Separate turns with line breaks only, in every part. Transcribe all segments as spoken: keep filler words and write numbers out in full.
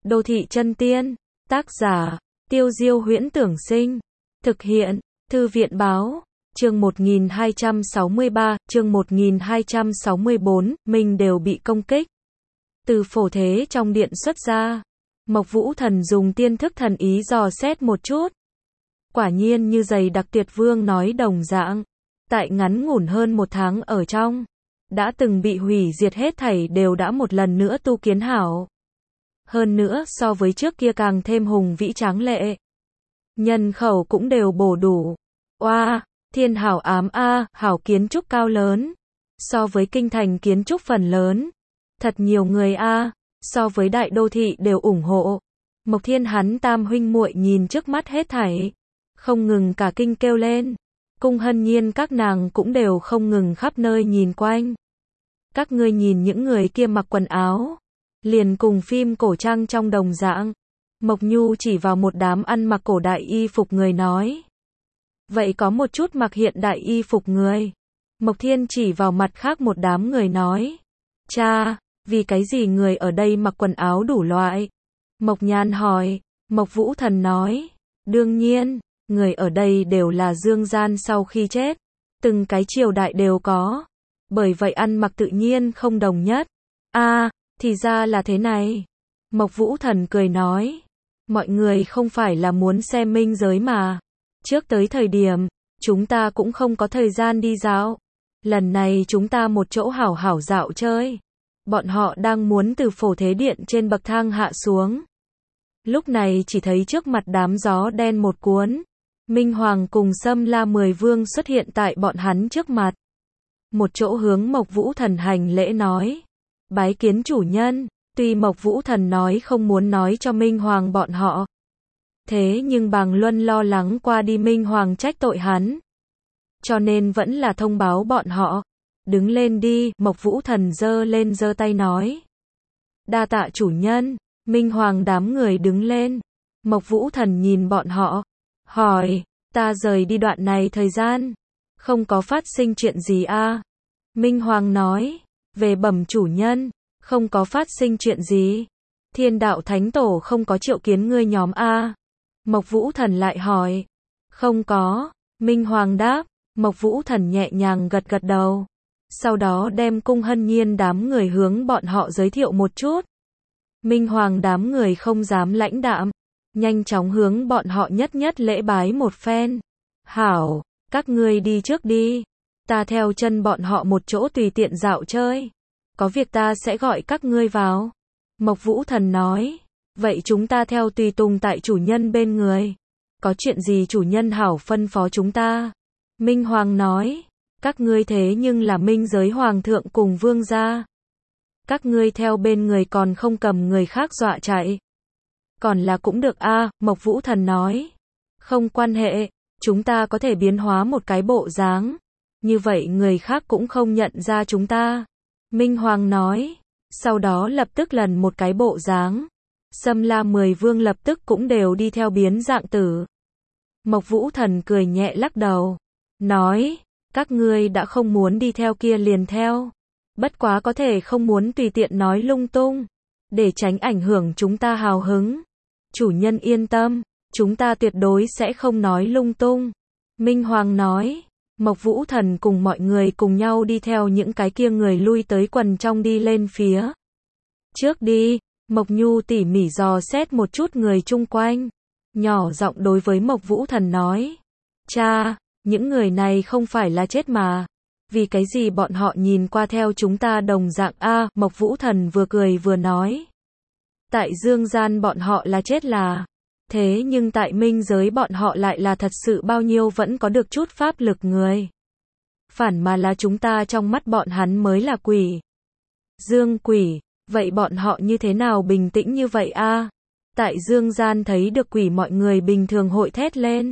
Đô thị chân tiên. Tác giả, Tiêu Diêu Huyễn Tưởng Sinh. Thực hiện, Thư viện Báo. Chương một nghìn hai trăm sáu mươi ba, chương một nghìn hai trăm sáu mươi bốn, mình đều bị công kích. Từ phổ thế trong điện xuất ra. Mộc Vũ Thần dùng tiên thức thần ý dò xét một chút. Quả nhiên như giày đặc Tuyệt Vương nói đồng dạng. Tại ngắn ngủn hơn một tháng ở trong. Đã từng bị hủy diệt hết thảy đều đã một lần nữa tu kiến hảo. Hơn nữa so với trước kia càng thêm hùng vĩ tráng lệ. Nhân khẩu cũng đều bổ đủ. Oa, thiên hảo ám a, hảo kiến trúc cao lớn. So với kinh thành kiến trúc phần lớn. Thật nhiều người a, so với đại đô thị đều ủng hộ. Mộc Thiên hắn tam huynh muội nhìn trước mắt hết thảy. Không ngừng cả kinh kêu lên. Cung Hân Nhiên các nàng cũng đều không ngừng khắp nơi nhìn quanh. Các ngươi nhìn những người kia mặc quần áo. Liền cùng phim cổ trang trong đồng dạng. Mộc Nhu chỉ vào một đám ăn mặc cổ đại y phục người nói. Vậy có một chút mặc hiện đại y phục người. Mộc Thiên chỉ vào mặt khác một đám người nói. Cha, vì cái gì người ở đây mặc quần áo đủ loại? Mộc Nhan hỏi. Mộc Vũ Thần nói. Đương nhiên, người ở đây đều là dương gian sau khi chết. Từng cái triều đại đều có. Bởi vậy ăn mặc tự nhiên không đồng nhất. A, thì ra là thế này. Mộc Vũ Thần cười nói. Mọi người không phải là muốn xem minh giới mà. Trước tới thời điểm, chúng ta cũng không có thời gian đi dạo. Lần này chúng ta một chỗ hảo hảo dạo chơi. Bọn họ đang muốn từ phổ thế điện trên bậc thang hạ xuống. Lúc này chỉ thấy trước mặt đám gió đen một cuốn. Minh Hoàng cùng Sâm La Mười Vương xuất hiện tại bọn hắn trước mặt. Một chỗ hướng Mộc Vũ Thần hành lễ nói. Bái kiến chủ nhân. Tuy Mộc Vũ Thần nói không muốn nói cho Minh Hoàng bọn họ. Thế nhưng Bàng Luân lo lắng qua đi Minh Hoàng trách tội hắn. Cho nên vẫn là thông báo bọn họ. Đứng lên đi, Mộc Vũ Thần giơ lên giơ tay nói. Đa tạ chủ nhân. Minh Hoàng đám người đứng lên. Mộc Vũ Thần nhìn bọn họ. Hỏi, ta rời đi đoạn này thời gian. Không có phát sinh chuyện gì a? À? Minh Hoàng nói. Về bẩm chủ nhân. Không có phát sinh chuyện gì. Thiên đạo thánh tổ không có triệu kiến ngươi nhóm a? À? Mộc Vũ Thần lại hỏi. Không có. Minh Hoàng đáp. Mộc Vũ Thần nhẹ nhàng gật gật đầu. Sau đó đem Cung Hân Nhiên đám người hướng bọn họ giới thiệu một chút. Minh Hoàng đám người không dám lãnh đạm. Nhanh chóng hướng bọn họ nhất nhất lễ bái một phen. Hảo, các ngươi đi trước đi. Ta theo chân bọn họ một chỗ tùy tiện dạo chơi. Có việc ta sẽ gọi các ngươi vào. Mộc Vũ Thần nói. Vậy chúng ta theo tùy tùng tại chủ nhân bên người. Có chuyện gì chủ nhân hảo phân phó chúng ta. Minh Hoàng nói. Các ngươi thế nhưng là minh giới hoàng thượng cùng vương gia. Các ngươi theo bên người còn không cầm người khác dọa chạy. Còn là cũng được a, à, Mộc Vũ Thần nói. Không quan hệ, chúng ta có thể biến hóa một cái bộ dáng. Như vậy người khác cũng không nhận ra chúng ta. Minh Hoàng nói. Sau đó lập tức lần một cái bộ dáng. Sâm La Mười Vương lập tức cũng đều đi theo biến dạng tử. Mộc Vũ Thần cười nhẹ lắc đầu. Nói, các ngươi đã không muốn đi theo kia liền theo. Bất quá có thể không muốn tùy tiện nói lung tung. Để tránh ảnh hưởng chúng ta hào hứng. Chủ nhân yên tâm, chúng ta tuyệt đối sẽ không nói lung tung. Minh Hoàng nói. Mộc Vũ Thần cùng mọi người cùng nhau đi theo những cái kia người lui tới quần trong đi lên phía trước đi. Mộc Nhu tỉ mỉ dò xét một chút người chung quanh. Nhỏ giọng đối với Mộc Vũ Thần nói. Cha, những người này không phải là chết mà. Vì cái gì bọn họ nhìn qua theo chúng ta đồng dạng a? À, Mộc Vũ Thần vừa cười vừa nói. Tại dương gian bọn họ là chết là. Thế nhưng tại minh giới bọn họ lại là thật sự bao nhiêu vẫn có được chút pháp lực người. Phản mà là chúng ta trong mắt bọn hắn mới là quỷ. Dương quỷ, vậy bọn họ như thế nào bình tĩnh như vậy a? À? Tại dương gian thấy được quỷ mọi người bình thường hội thét lên.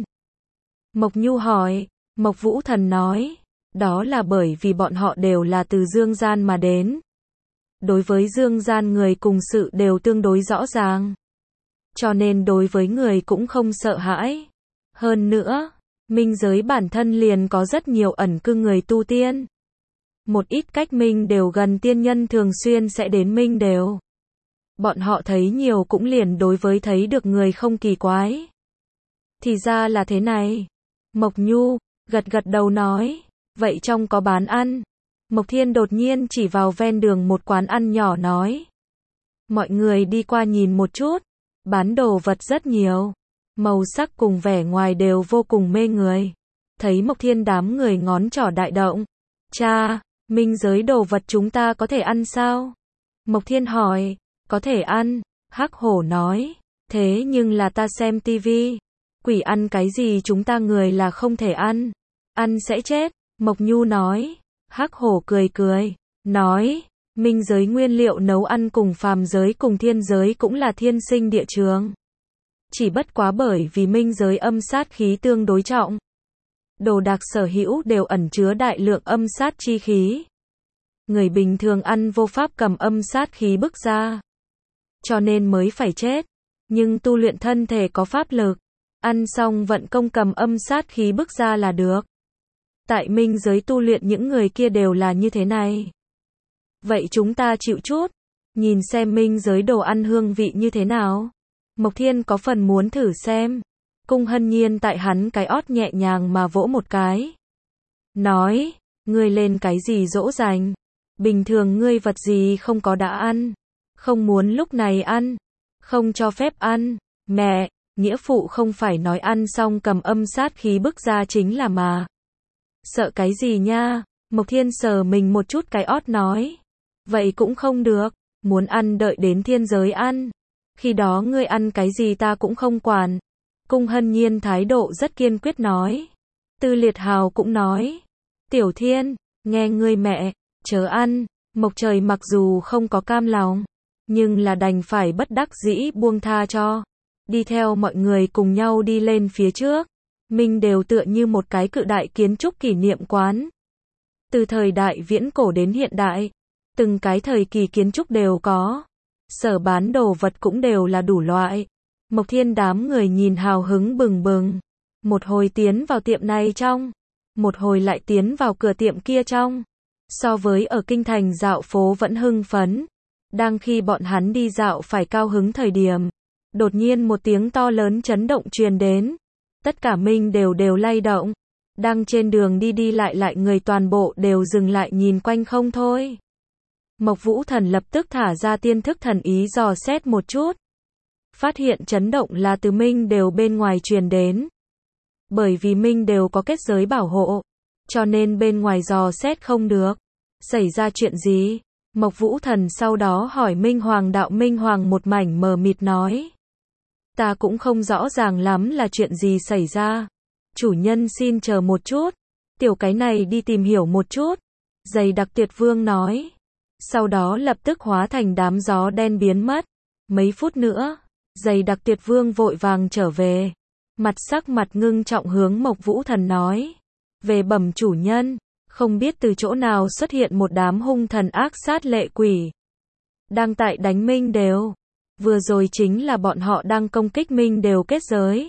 Mộc Nhu hỏi. Mộc Vũ Thần nói. Đó là bởi vì bọn họ đều là từ dương gian mà đến. Đối với dương gian người cùng sự đều tương đối rõ ràng. Cho nên đối với người cũng không sợ hãi. Hơn nữa, minh giới bản thân liền có rất nhiều ẩn cư người tu tiên. Một ít cách minh đều gần tiên nhân thường xuyên sẽ đến minh đều. Bọn họ thấy nhiều cũng liền đối với thấy được người không kỳ quái. Thì ra là thế này. Mộc Nhu, gật gật đầu nói. Vậy trong có bán ăn? Mộc Thiên đột nhiên chỉ vào ven đường một quán ăn nhỏ nói. Mọi người đi qua nhìn một chút. Bán đồ vật rất nhiều. Màu sắc cùng vẻ ngoài đều vô cùng mê người. Thấy Mộc Thiên đám người ngón trỏ đại động. Cha, minh giới đồ vật chúng ta có thể ăn sao? Mộc Thiên hỏi. Có thể ăn. Hắc Hổ nói. Thế nhưng là ta xem tivi. Quỷ ăn cái gì chúng ta người là không thể ăn. Ăn sẽ chết. Mộc Nhu nói. Hắc Hổ cười cười. Nói. Minh giới nguyên liệu nấu ăn cùng phàm giới cùng thiên giới cũng là thiên sinh địa trường. Chỉ bất quá bởi vì minh giới âm sát khí tương đối trọng. Đồ đạc sở hữu đều ẩn chứa đại lượng âm sát chi khí. Người bình thường ăn vô pháp cầm âm sát khí bức ra. Cho nên mới phải chết. Nhưng tu luyện thân thể có pháp lực. Ăn xong vận công cầm âm sát khí bức ra là được. Tại minh giới tu luyện những người kia đều là như thế này. Vậy chúng ta chịu chút. Nhìn xem minh giới đồ ăn hương vị như thế nào. Mộc Thiên có phần muốn thử xem. Cung Hân Nhiên tại hắn cái ót nhẹ nhàng mà vỗ một cái. Nói, ngươi lên cái gì dỗ dành. Bình thường ngươi vật gì không có đã ăn. Không muốn lúc này ăn. Không cho phép ăn. Mẹ, nghĩa phụ không phải nói ăn xong cầm âm sát khí bức ra chính là mà. Sợ cái gì nha. Mộc Thiên sờ mình một chút cái ót nói. Vậy cũng không được. Muốn ăn đợi đến thiên giới ăn. Khi đó ngươi ăn cái gì ta cũng không quản. Cung Hân Nhiên thái độ rất kiên quyết nói. Tư Liệt Hào cũng nói. Tiểu Thiên, nghe ngươi mẹ, chớ ăn. Mộc Trời mặc dù không có cam lòng. Nhưng là đành phải bất đắc dĩ buông tha cho. Đi theo mọi người cùng nhau đi lên phía trước. Minh đều tựa như một cái cự đại kiến trúc kỷ niệm quán. Từ thời đại viễn cổ đến hiện đại. Từng cái thời kỳ kiến trúc đều có. Sở bán đồ vật cũng đều là đủ loại. Mộc Thiên đám người nhìn hào hứng bừng bừng. Một hồi tiến vào tiệm này trong. Một hồi lại tiến vào cửa tiệm kia trong. So với ở kinh thành dạo phố vẫn hưng phấn. Đang khi bọn hắn đi dạo phải cao hứng thời điểm. Đột nhiên một tiếng to lớn chấn động truyền đến. Tất cả Minh đều đều lay động. Đang trên đường đi đi lại lại người toàn bộ đều dừng lại nhìn quanh không thôi. Mộc Vũ Thần lập tức thả ra tiên thức thần ý dò xét một chút. Phát hiện chấn động là từ Minh đều bên ngoài truyền đến. Bởi vì Minh đều có kết giới bảo hộ. Cho nên bên ngoài dò xét không được. Xảy ra chuyện gì? Mộc Vũ Thần sau đó hỏi Minh Hoàng đạo. Minh Hoàng một mảnh mờ mịt nói. Ta cũng không rõ ràng lắm là chuyện gì xảy ra. Chủ nhân xin chờ một chút. Tiểu cái này đi tìm hiểu một chút. Dày đặc Tuyệt Vương nói. Sau đó lập tức hóa thành đám gió đen biến mất. Mấy phút nữa, Dày đặc Tuyệt Vương vội vàng trở về. Mặt sắc mặt ngưng trọng hướng Mộc Vũ Thần nói. Về bẩm chủ nhân, không biết từ chỗ nào xuất hiện một đám hung thần ác sát lệ quỷ. Đang tại đánh Minh đều. Vừa rồi chính là bọn họ đang công kích Minh đều kết giới.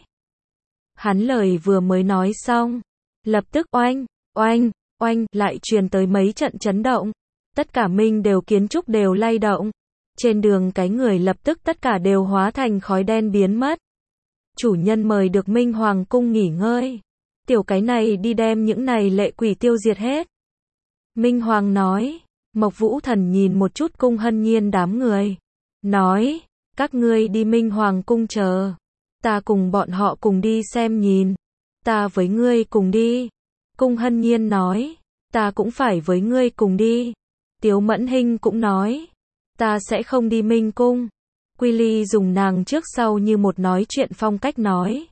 Hắn lời vừa mới nói xong. Lập tức oanh, oanh, oanh lại truyền tới mấy trận chấn động. Tất cả Minh đều kiến trúc đều lay động. Trên đường cái người lập tức tất cả đều hóa thành khói đen biến mất. Chủ nhân mời được Minh Hoàng cung nghỉ ngơi. Tiểu cái này đi đem những này lệ quỷ tiêu diệt hết. Minh Hoàng nói. Mộc Vũ Thần nhìn một chút Cung Hân Nhiên đám người. Nói. Các ngươi đi Minh Hoàng cung chờ. Ta cùng bọn họ cùng đi xem nhìn. Ta với ngươi cùng đi. Cung Hân Nhiên nói. Ta cũng phải với ngươi cùng đi. Tiếu Mẫn Hinh cũng nói. Ta sẽ không đi Minh cung. Quy Ly dùng nàng trước sau như một nói chuyện phong cách nói.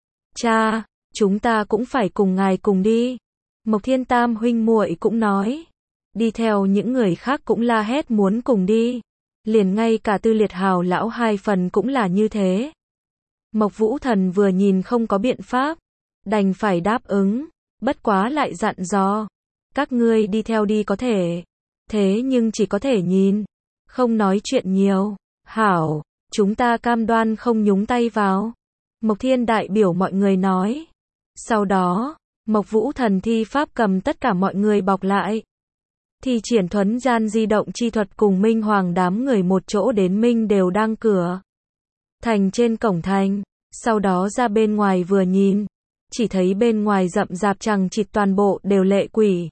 Cha, chúng ta cũng phải cùng ngài cùng đi. Mộc Thiên Tam huynh muội cũng nói. Đi theo những người khác cũng la hét muốn cùng đi. Liền ngay cả Tư Liệt Hào lão hai phần cũng là như thế. Mộc Vũ Thần vừa nhìn không có biện pháp. Đành phải đáp ứng. Bất quá lại dặn dò. Các ngươi đi theo đi có thể. Thế nhưng chỉ có thể nhìn. Không nói chuyện nhiều. Hảo, chúng ta cam đoan không nhúng tay vào. Mộc Thiên đại biểu mọi người nói. Sau đó, Mộc Vũ Thần thi pháp cầm tất cả mọi người bọc lại. thì triển thuấn gian di động chi thuật cùng Minh Hoàng đám người một chỗ đến Minh đều đang cửa thành trên cổng thành, sau đó ra bên ngoài vừa nhìn, chỉ thấy bên ngoài rậm rạp chằng chịt toàn bộ đều lệ quỷ.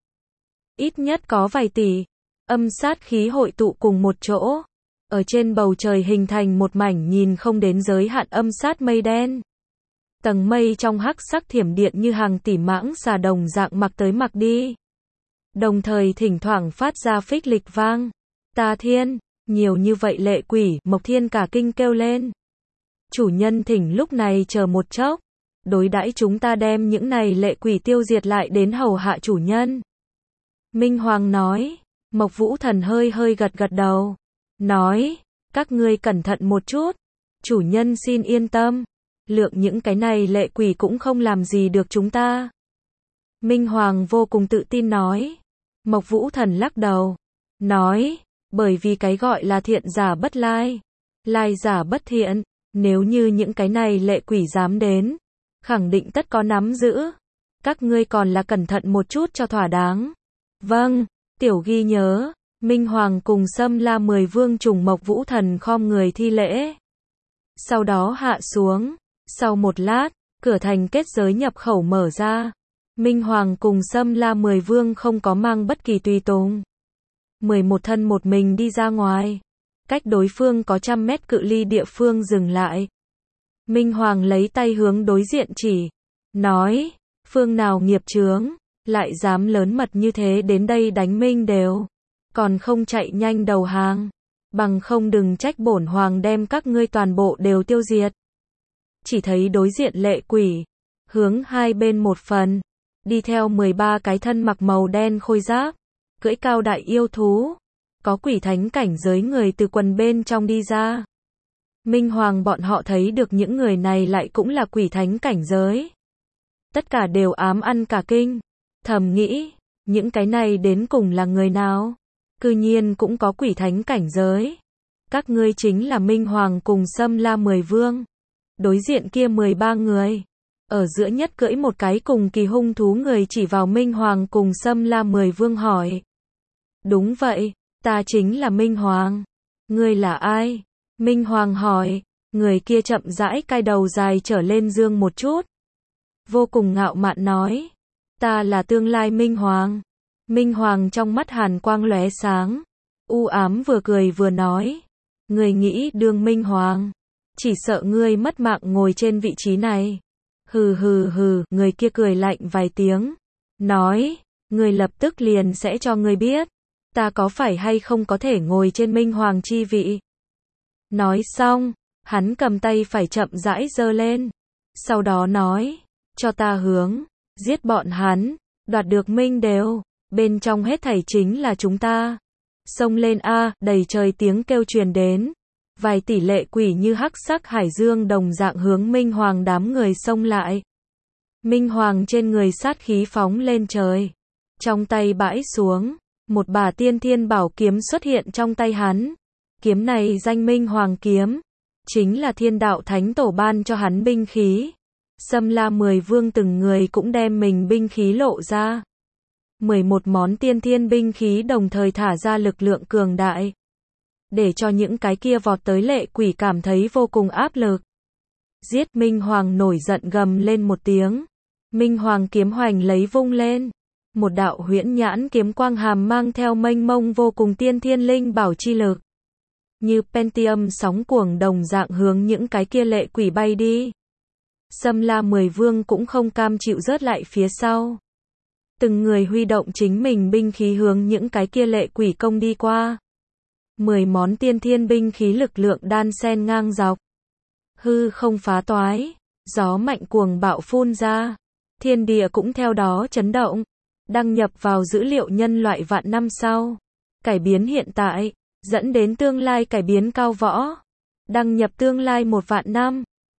Ít nhất có vài tỷ, âm sát khí hội tụ cùng một chỗ, ở trên bầu trời hình thành một mảnh nhìn không đến giới hạn âm sát mây đen. Tầng mây trong hắc sắc thiểm điện như hàng tỷ mãng xà đồng dạng mặc tới mặc đi. Đồng thời thỉnh thoảng phát ra phích lịch vang. Ta thiên, nhiều như vậy lệ quỷ, Mộc Thiên cả kinh kêu lên. Chủ nhân thỉnh lúc này chờ một chốc, đối đãi chúng ta đem những này lệ quỷ tiêu diệt lại đến hầu hạ chủ nhân. Minh Hoàng nói, Mộc Vũ Thần hơi hơi gật gật đầu, nói, các ngươi cẩn thận một chút, chủ nhân xin yên tâm, lượng những cái này lệ quỷ cũng không làm gì được chúng ta. Minh Hoàng vô cùng tự tin nói, Mộc Vũ Thần lắc đầu, nói, bởi vì cái gọi là thiện giả bất lai, lai giả bất thiện, nếu như những cái này lệ quỷ dám đến, khẳng định tất có nắm giữ, các ngươi còn là cẩn thận một chút cho thỏa đáng. Vâng, tiểu ghi nhớ. Minh Hoàng cùng Sâm La mười vương trùng Mộc Vũ Thần khom người thi lễ. Sau đó hạ xuống, sau một lát, cửa thành kết giới nhập khẩu mở ra. Minh Hoàng cùng Sâm La mười vương không có mang bất kỳ tùy tùng. mười một thân một mình đi ra ngoài, cách đối phương có trăm mét cự ly địa phương dừng lại. Minh Hoàng lấy tay hướng đối diện chỉ, nói, phương nào nghiệp chướng, lại dám lớn mật như thế đến đây đánh Minh đều, còn không chạy nhanh đầu hàng, bằng không đừng trách bổn hoàng đem các ngươi toàn bộ đều tiêu diệt. Chỉ thấy đối diện lệ quỷ, hướng hai bên một phần, đi theo mười ba cái thân mặc màu đen khôi giáp, cưỡi cao đại yêu thú, có quỷ thánh cảnh giới người từ quần bên trong đi ra. Minh Hoàng bọn họ thấy được những người này lại cũng là quỷ thánh cảnh giới. Tất cả đều ám ăn cả kinh, thầm nghĩ, những cái này đến cùng là người nào? Cư nhiên cũng có quỷ thánh cảnh giới. Các ngươi chính là Minh Hoàng cùng Sâm La mười vương. Đối diện kia mười ba người, ở giữa nhất cưỡi một cái cùng kỳ hung thú người chỉ vào Minh Hoàng cùng Sâm La mười vương hỏi. Đúng vậy, ta chính là Minh Hoàng. Ngươi là ai? Minh Hoàng hỏi. Người kia chậm rãi cai đầu dài trở lên dương một chút, vô cùng ngạo mạn nói, ta là tương lai Minh Hoàng. Minh Hoàng trong mắt hàn quang lóe sáng, u ám vừa cười vừa nói, ngươi nghĩ đương Minh Hoàng, chỉ sợ ngươi mất mạng ngồi trên vị trí này. Hừ hừ hừ, người kia cười lạnh vài tiếng, nói, ngươi lập tức liền sẽ cho ngươi biết, ta có phải hay không có thể ngồi trên Minh Hoàng chi vị. Nói xong, hắn cầm tay phải chậm rãi giơ lên, sau đó nói, cho ta hướng, giết bọn hắn, đoạt được Minh đều, bên trong hết thảy chính là chúng ta. Xông lên a, đầy trời tiếng kêu truyền đến, vài tỷ lệ quỷ như hắc sắc hải dương đồng dạng hướng Minh Hoàng đám người xông lại. Minh Hoàng trên người sát khí phóng lên trời, trong tay bãi xuống, một bả tiên thiên bảo kiếm xuất hiện trong tay hắn. Kiếm này danh Minh Hoàng kiếm, chính là thiên đạo thánh tổ ban cho hắn binh khí. Sâm La mười vương từng người cũng đem mình binh khí lộ ra. mười một món tiên thiên binh khí đồng thời thả ra lực lượng cường đại, để cho những cái kia vọt tới lệ quỷ cảm thấy vô cùng áp lực. Giết! Minh Hoàng nổi giận gầm lên một tiếng. Minh Hoàng kiếm hoành lấy vung lên. Một đạo huyễn nhãn kiếm quang hàm mang theo mênh mông vô cùng tiên thiên linh bảo chi lực, như Pentium sóng cuồng đồng dạng hướng những cái kia lệ quỷ bay đi. Sâm La mười vương cũng không cam chịu rớt lại phía sau. Từng người huy động chính mình binh khí hướng những cái kia lệ quỷ công đi qua. Mười món tiên thiên binh khí lực lượng đan xen ngang dọc. Hư không phá toái, gió mạnh cuồng bạo phun ra. Thiên địa cũng theo đó chấn động. Đăng nhập vào dữ liệu nhân loại vạn năm sau. Cải biến hiện tại, dẫn đến tương lai cải biến cao võ. Đăng nhập tương lai một vạn năm.